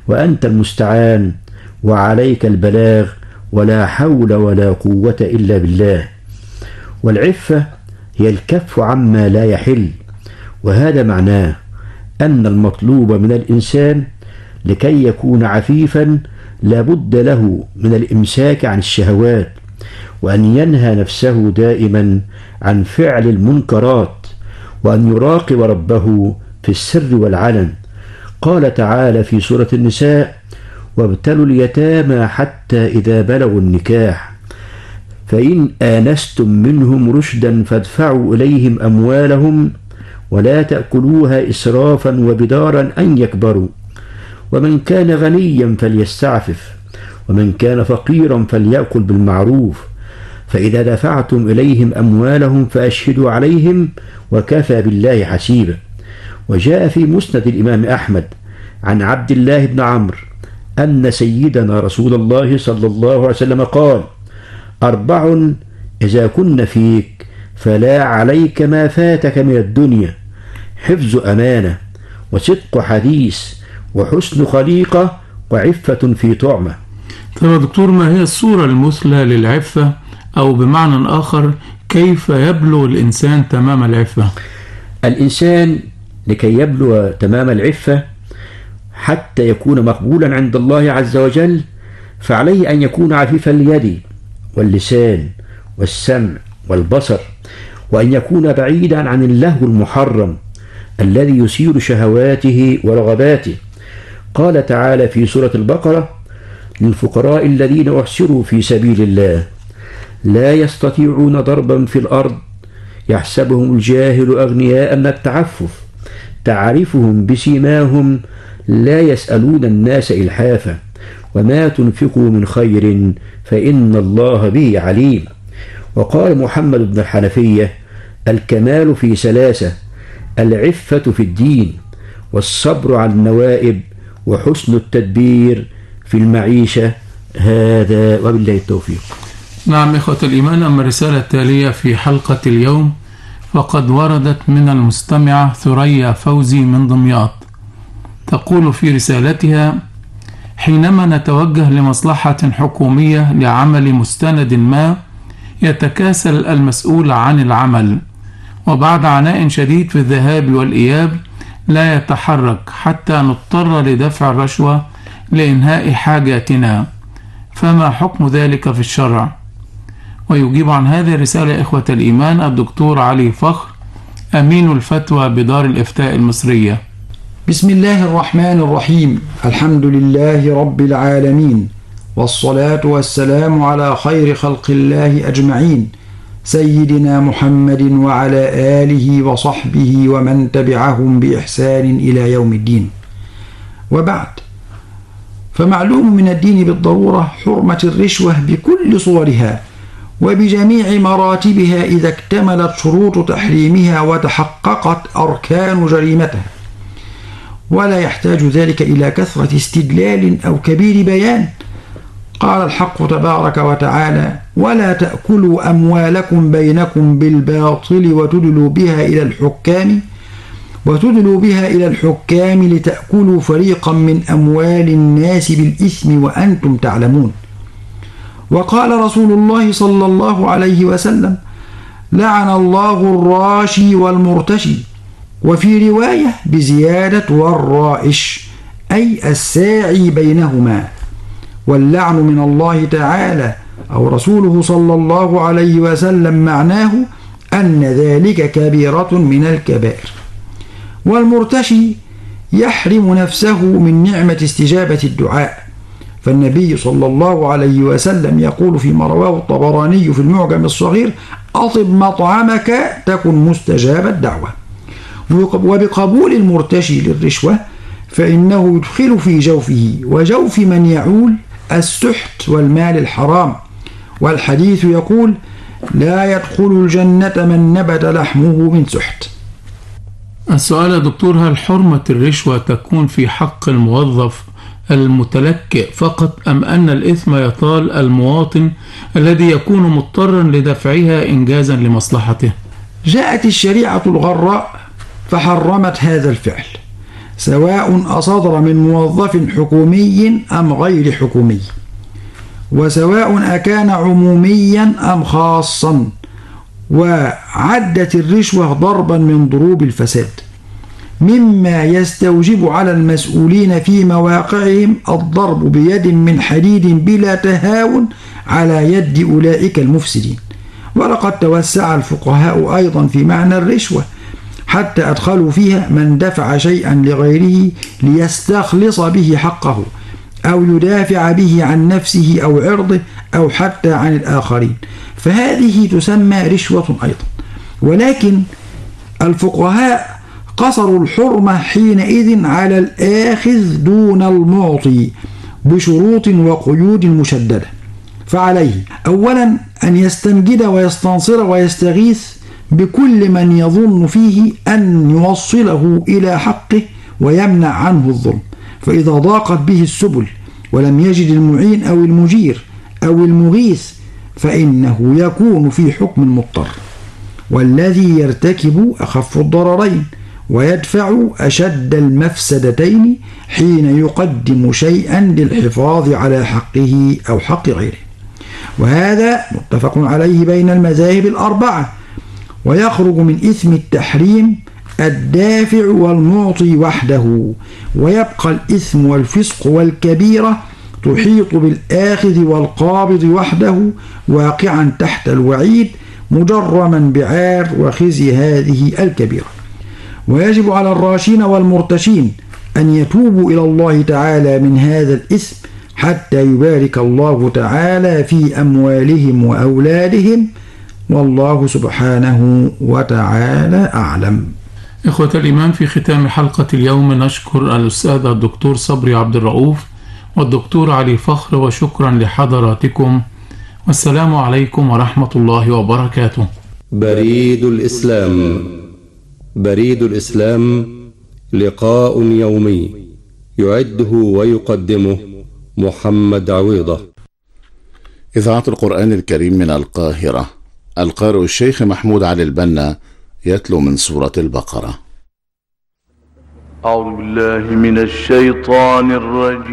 وأنت المستعان وعليك البلاغ، ولا حول ولا قوة إلا بالله. والعفة هي الكف عما لا يحل، وهذا معناه أن المطلوب من الإنسان لكي يكون عفيفا لابد له من الإمساك عن الشهوات، وأن ينهى نفسه دائما عن فعل المنكرات، وأن يراقب ربه في السر والعلن. قال تعالى في سورة النساء: وابتلوا اليتامى حتى إذا بلغوا النكاح فإن آنستم منهم رشدا فادفعوا إليهم أموالهم ولا تأكلوها إسرافا وبدارا أن يكبروا، ومن كان غنيا فليستعفف، ومن كان فقيرا فليأكل بالمعروف، فإذا دفعتم إليهم أموالهم فأشهدوا عليهم وكفى بالله حسيبا. وجاء في مسند الإمام أحمد عن عبد الله بن عمرو أن سيدنا رسول الله صلى الله عليه وسلم قال: 4 إذا كن فيك فلا عليك ما فاتك من الدنيا: حفظ أمانة، وصدق حديث، وحسن خليقة، وعفة في طعمة. طيب يا دكتور، ما هي الصورة المثلى للعفة، أو بمعنى آخر كيف يبلغ الإنسان تمام العفة؟ الإنسان لكي يبلغ تمام العفة حتى يكون مقبولا عند الله عز وجل فعليه أن يكون عفيف اليد واللسان والسمع والبصر، وأن يكون بعيدا عن اللهو المحرم الذي يثير شهواته ورغباته. قال تعالى في سورة البقرة: للفقراء الذين أحصروا في سبيل الله لا يستطيعون ضربا في الأرض يحسبهم الجاهل أغنياء من التعفف تعرفهم بسيماهم لا يسألون الناس إلحافا وما تنفقوا من خير فإن الله به عليم. وقال محمد بن الحنفية: الكمال في 3: العفة في الدين، والصبر على النوائب، وحسن التدبير في المعيشة. هذا وبالله التوفيق. نعم إخوة الإيمان، أما الرسالة التالية في حلقة اليوم فقد وردت من المستمعة ثريا فوزي من دمياط، تقول في رسالتها: حينما نتوجه لمصلحة حكومية لعمل مستند ما يتكاسل المسؤول عن العمل، وبعد عناء شديد في الذهاب والإياب لا يتحرك حتى نضطر لدفع الرشوة لإنهاء حاجاتنا، فما حكم ذلك في الشرع؟ ويجيب عن هذه الرسالة إخوة الإيمان الدكتور علي فخر، أمين الفتوى بدار الإفتاء المصرية. بسم الله الرحمن الرحيم. الحمد لله رب العالمين، والصلاة والسلام على خير خلق الله أجمعين، سيدنا محمد وعلى آله وصحبه ومن تبعهم بإحسان إلى يوم الدين. وبعد، فمعلوم من الدين بالضرورة حرمة الرشوة بكل صورها وبجميع مراتبها إذا اكتملت شروط تحريمها وتحققت أركان جريمتها، ولا يحتاج ذلك إلى كثرة استدلال أو كبير بيان. قال الحق تبارك وتعالى: ولا تأكلوا أموالكم بينكم بالباطل وتدلوا بها إلى الحكام لتأكلوا فريقا من أموال الناس بالإثم وأنتم تعلمون. وقال رسول الله صلى الله عليه وسلم: لعن الله الراشي والمرتشي، وفي رواية بزيادة والرائش، أي الساعي بينهما. واللعن من الله تعالى أو رسوله صلى الله عليه وسلم معناه أن ذلك كبيرة من الكبائر. والمرتشي يحرم نفسه من نعمة استجابة الدعاء، فالنبي صلى الله عليه وسلم يقول فيما رواه الطبراني في المعجم الصغير: أطب مطعمك تكن مستجاب الدعوة. وبقبول المرتشي للرشوة فإنه يدخل في جوفه وجوف من يعول السحت والمال الحرام، والحديث يقول: لا يدخل الجنة من نبت لحمه من سحت. السؤال يا دكتور: هل حرمة الرشوة تكون في حق الموظف المتلكئ فقط، أم أن الإثم يطال المواطن الذي يكون مضطرا لدفعها إنجازا لمصلحته؟ جاءت الشريعة الغراء فحرمت هذا الفعل، سواء أصدر من موظف حكومي أم غير حكومي، وسواء أكان عموميا أم خاصا، وعدت الرشوة ضربا من ضروب الفساد، مما يستوجب على المسؤولين في مواقعهم الضرب بيد من حديد بلا تهاون على يد أولئك المفسدين. ولقد توسع الفقهاء أيضا في معنى الرشوة، حتى أدخلوا فيها من دفع شيئا لغيره ليستخلص به حقه، أو يدافع به عن نفسه أو عرضه، أو حتى عن الآخرين، فهذه تسمى رشوة أيضا. ولكن الفقهاء قصروا الحرمة حينئذ على الآخذ دون المعطي بشروط وقيود مشددة. فعليه أولا أن يستمجد ويستنصر ويستغيث بكل من يظن فيه أن يوصله إلى حقه ويمنع عنه الظلم، فإذا ضاقت به السبل ولم يجد المعين أو المجير أو المغيث فإنه يكون في حكم المضطر، والذي يرتكب أخف الضررين ويدفع أشد المفسدتين حين يقدم شيئا للحفاظ على حقه أو حق غيره. وهذا متفق عليه بين المذاهب الأربعة، ويخرج من إثم التحريم الدافع والمعطي وحده، ويبقى الإثم والفسق والكبيرة تحيط بالآخذ والقابض وحده واقعا تحت الوعيد مجرما بعار وخزي هذه الكبيرة. ويجب على الراشين والمرتشين أن يتوبوا إلى الله تعالى من هذا الإثم حتى يبارك الله تعالى في أموالهم وأولادهم، والله سبحانه وتعالى أعلم. إخوة الإيمان، في ختام حلقة اليوم نشكر الأستاذ الدكتور صبري عبد الرؤوف والدكتور علي فخر، وشكرا لحضراتكم، والسلام عليكم ورحمة الله وبركاته. بريد الإسلام. بريد الإسلام لقاء يومي يعده ويقدمه محمد عويضة. إذاعة القرآن الكريم من القاهرة. القارئ الشيخ محمود علي البنا يتلو من سورة البقرة. أعوذ بالله من الشيطان الرجيم.